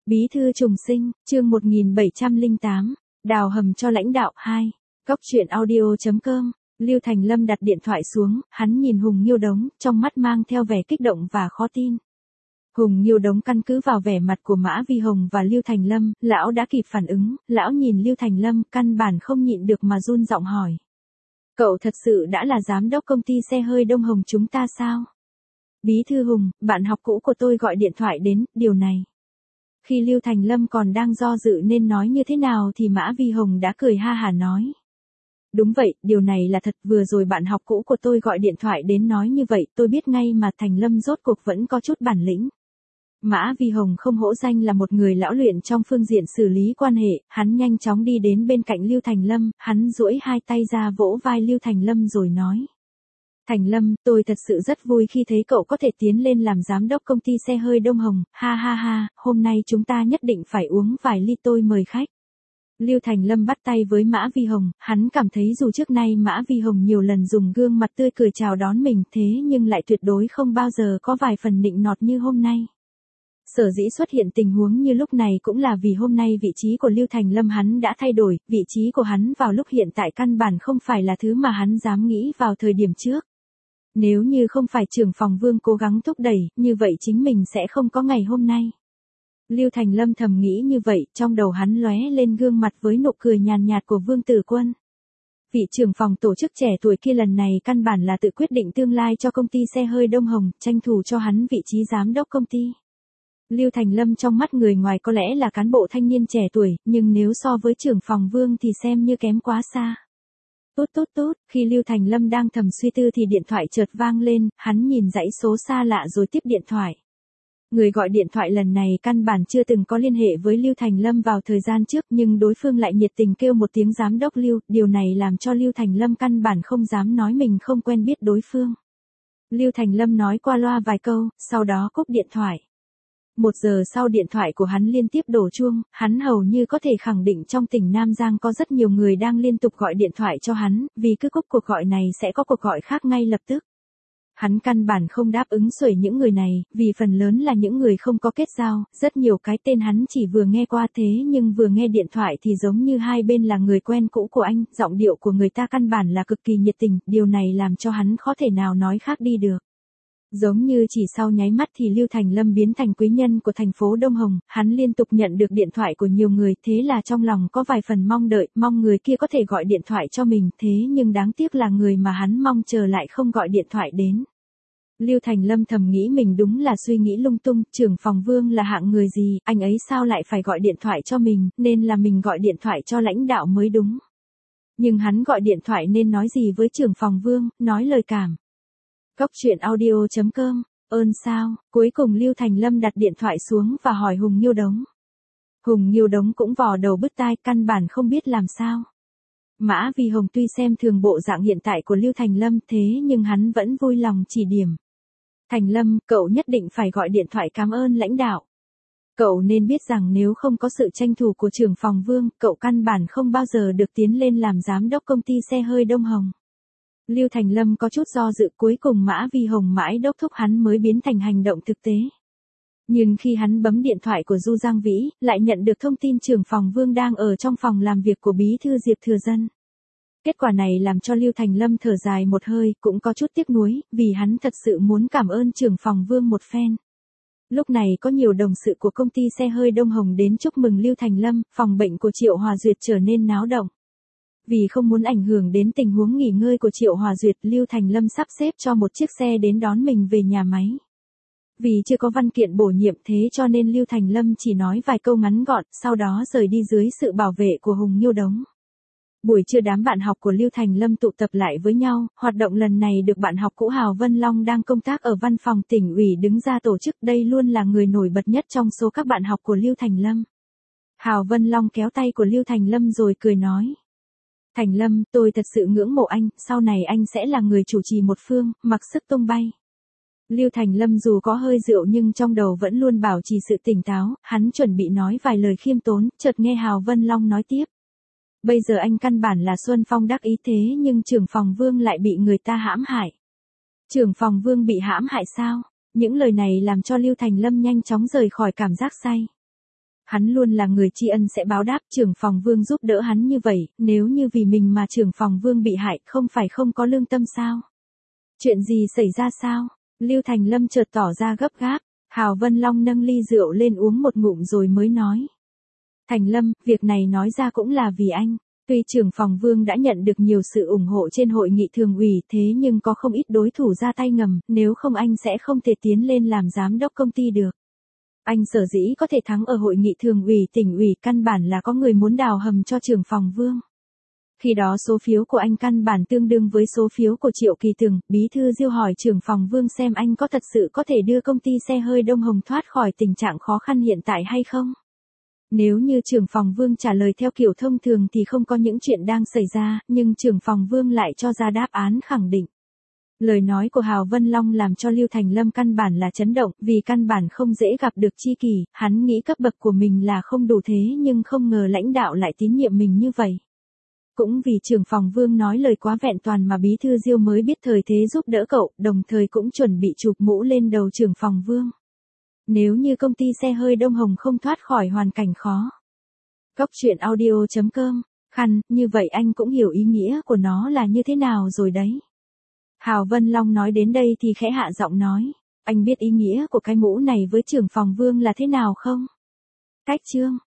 Bí thư trùng sinh, chương 1708, đào hầm cho lãnh đạo 2. Góc truyện audio.com. Lưu Thành Lâm đặt điện thoại xuống, hắn nhìn Hùng Nghiêu Đống, trong mắt mang theo vẻ kích động và khó tin. Hùng Nghiêu Đống căn cứ vào vẻ mặt của Mã Vi Hồng và Lưu Thành Lâm, lão đã kịp phản ứng, lão nhìn Lưu Thành Lâm, căn bản không nhịn được mà run giọng hỏi. Cậu thật sự đã là giám đốc công ty xe hơi Đông Hồng chúng ta sao? Bí thư Hùng, bạn học cũ của tôi gọi điện thoại đến, điều này. Khi Lưu Thành Lâm còn đang do dự nên nói như thế nào thì Mã Vi Hồng đã cười ha hả nói. Đúng vậy, điều này là thật, vừa rồi bạn học cũ của tôi gọi điện thoại đến nói như vậy, tôi biết ngay mà Thành Lâm rốt cuộc vẫn có chút bản lĩnh. Mã Vi Hồng không hổ danh là một người lão luyện trong phương diện xử lý quan hệ, hắn nhanh chóng đi đến bên cạnh Lưu Thành Lâm, hắn duỗi hai tay ra vỗ vai Lưu Thành Lâm rồi nói. Thành Lâm, tôi thật sự rất vui khi thấy cậu có thể tiến lên làm giám đốc công ty xe hơi Đông Hồng, ha ha ha, hôm nay chúng ta nhất định phải uống vài ly tôi mời khách. Lưu Thành Lâm bắt tay với Mã Vi Hồng, hắn cảm thấy dù trước nay Mã Vi Hồng nhiều lần dùng gương mặt tươi cười chào đón mình thế nhưng lại tuyệt đối không bao giờ có vài phần nịnh nọt như hôm nay. Sở dĩ xuất hiện tình huống như lúc này cũng là vì hôm nay vị trí của Lưu Thành Lâm hắn đã thay đổi, vị trí của hắn vào lúc hiện tại căn bản không phải là thứ mà hắn dám nghĩ vào thời điểm trước. Nếu như không phải trưởng phòng Vương cố gắng thúc đẩy, như vậy chính mình sẽ không có ngày hôm nay. Lưu Thành Lâm thầm nghĩ như vậy, trong đầu hắn lóe lên gương mặt với nụ cười nhàn nhạt của Vương Tử Quân. Vị trưởng phòng tổ chức trẻ tuổi kia lần này căn bản là tự quyết định tương lai cho công ty xe hơi Đông Hồng, tranh thủ cho hắn vị trí giám đốc công ty. Lưu Thành Lâm trong mắt người ngoài có lẽ là cán bộ thanh niên trẻ tuổi, nhưng nếu so với trưởng phòng Vương thì xem như kém quá xa. Tốt, khi Lưu Thành Lâm đang thầm suy tư thì điện thoại chợt vang lên, hắn nhìn dãy số xa lạ rồi tiếp điện thoại. Người gọi điện thoại lần này căn bản chưa từng có liên hệ với Lưu Thành Lâm vào thời gian trước nhưng đối phương lại nhiệt tình kêu một tiếng giám đốc Lưu, điều này làm cho Lưu Thành Lâm căn bản không dám nói mình không quen biết đối phương. Lưu Thành Lâm nói qua loa vài câu, sau đó cúp điện thoại. 1 giờ sau điện thoại của hắn liên tiếp đổ chuông, hắn hầu như có thể khẳng định trong tỉnh Nam Giang có rất nhiều người đang liên tục gọi điện thoại cho hắn, vì cứ cúp cuộc gọi này sẽ có cuộc gọi khác ngay lập tức. Hắn căn bản không đáp ứng xuể những người này, vì phần lớn là những người không có kết giao, rất nhiều cái tên hắn chỉ vừa nghe qua thế nhưng vừa nghe điện thoại thì giống như hai bên là người quen cũ của anh, giọng điệu của người ta căn bản là cực kỳ nhiệt tình, điều này làm cho hắn khó thể nào nói khác đi được. Giống như chỉ sau nháy mắt thì Lưu Thành Lâm biến thành quý nhân của thành phố Đông Hồng, hắn liên tục nhận được điện thoại của nhiều người, thế là trong lòng có vài phần mong đợi, mong người kia có thể gọi điện thoại cho mình, thế nhưng đáng tiếc là người mà hắn mong chờ lại không gọi điện thoại đến. Lưu Thành Lâm thầm nghĩ mình đúng là suy nghĩ lung tung, trưởng phòng Vương là hạng người gì, anh ấy sao lại phải gọi điện thoại cho mình, nên là mình gọi điện thoại cho lãnh đạo mới đúng. Nhưng hắn gọi điện thoại nên nói gì với trưởng phòng Vương, nói lời cảm. Góc truyện audio.com, ơn sao, cuối cùng Lưu Thành Lâm đặt điện thoại xuống và hỏi Hùng Nghiêu Đống. Hùng Nghiêu Đống cũng vò đầu bứt tai, căn bản không biết làm sao. Mã Vi Hồng tuy xem thường bộ dạng hiện tại của Lưu Thành Lâm thế nhưng hắn vẫn vui lòng chỉ điểm. Thành Lâm, cậu nhất định phải gọi điện thoại cảm ơn lãnh đạo. Cậu nên biết rằng nếu không có sự tranh thủ của trưởng phòng Vương, cậu căn bản không bao giờ được tiến lên làm giám đốc công ty xe hơi Đông Hồng. Lưu Thành Lâm có chút do dự, cuối cùng Mã Vi Hồng mãi đốc thúc hắn mới biến thành hành động thực tế. Nhưng khi hắn bấm điện thoại của Du Giang Vĩ, lại nhận được thông tin trưởng phòng Vương đang ở trong phòng làm việc của bí thư Diệp Thừa Dân. Kết quả này làm cho Lưu Thành Lâm thở dài một hơi, cũng có chút tiếc nuối, vì hắn thật sự muốn cảm ơn trưởng phòng Vương một phen. Lúc này có nhiều đồng sự của công ty xe hơi Đông Hồng đến chúc mừng Lưu Thành Lâm, phòng bệnh của Triệu Hòa Duyệt trở nên náo động. Vì không muốn ảnh hưởng đến tình huống nghỉ ngơi của Triệu Hòa Duyệt, Lưu Thành Lâm sắp xếp cho một chiếc xe đến đón mình về nhà máy. Vì chưa có văn kiện bổ nhiệm thế cho nên Lưu Thành Lâm chỉ nói vài câu ngắn gọn, sau đó rời đi dưới sự bảo vệ của Hùng Nghiêu Đống. Buổi trưa đám bạn học của Lưu Thành Lâm tụ tập lại với nhau, hoạt động lần này được bạn học cũ Hào Vân Long đang công tác ở văn phòng tỉnh ủy đứng ra tổ chức, đây luôn là người nổi bật nhất trong số các bạn học của Lưu Thành Lâm. Hào Vân Long kéo tay của Lưu Thành Lâm rồi cười nói. Thành Lâm, tôi thật sự ngưỡng mộ anh, sau này anh sẽ là người chủ trì một phương, mặc sức tung bay. Lưu Thành Lâm dù có hơi rượu nhưng trong đầu vẫn luôn bảo trì sự tỉnh táo, hắn chuẩn bị nói vài lời khiêm tốn, chợt nghe Hào Vân Long nói tiếp. Bây giờ anh căn bản là Xuân Phong đắc ý thế nhưng trưởng phòng Vương lại bị người ta hãm hại. Trưởng phòng Vương bị hãm hại sao? Những lời này làm cho Lưu Thành Lâm nhanh chóng rời khỏi cảm giác say. Hắn luôn là người tri ân sẽ báo đáp, trưởng phòng Vương giúp đỡ hắn như vậy, nếu như vì mình mà trưởng phòng Vương bị hại, không phải không có lương tâm sao? Chuyện gì xảy ra sao? Lưu Thành Lâm chợt tỏ ra gấp gáp, Hào Vân Long nâng ly rượu lên uống một ngụm rồi mới nói. Thành Lâm, việc này nói ra cũng là vì anh. Tuy trưởng phòng Vương đã nhận được nhiều sự ủng hộ trên hội nghị thường ủy, thế nhưng có không ít đối thủ ra tay ngầm, nếu không anh sẽ không thể tiến lên làm giám đốc công ty được. Anh sở dĩ có thể thắng ở hội nghị thường ủy tỉnh ủy căn bản là có người muốn đào hầm cho trưởng phòng Vương. Khi đó số phiếu của anh căn bản tương đương với số phiếu của Triệu Kỳ Tường. Bí thư Diêu hỏi trưởng phòng Vương xem anh có thật sự có thể đưa công ty xe hơi Đông Hồng thoát khỏi tình trạng khó khăn hiện tại hay không. Nếu như trưởng phòng Vương trả lời theo kiểu thông thường thì không có những chuyện đang xảy ra, nhưng trưởng phòng Vương lại cho ra đáp án khẳng định. Lời nói của Hào Vân Long làm cho Lưu Thành Lâm căn bản là chấn động, vì căn bản không dễ gặp được tri kỷ, hắn nghĩ cấp bậc của mình là không đủ thế nhưng không ngờ lãnh đạo lại tín nhiệm mình như vậy. Cũng vì trưởng phòng Vương nói lời quá vẹn toàn mà bí thư Diêu mới biết thời thế giúp đỡ cậu, đồng thời cũng chuẩn bị chụp mũ lên đầu trưởng phòng Vương. Nếu như công ty xe hơi Đông Hồng không thoát khỏi hoàn cảnh khó. Góc truyện audio.com, khăn, như vậy anh cũng hiểu ý nghĩa của nó là như thế nào rồi đấy. Hào Vân Long nói đến đây thì khẽ hạ giọng nói, anh biết ý nghĩa của cái mũ này với trưởng phòng Vương là thế nào không? Cách chương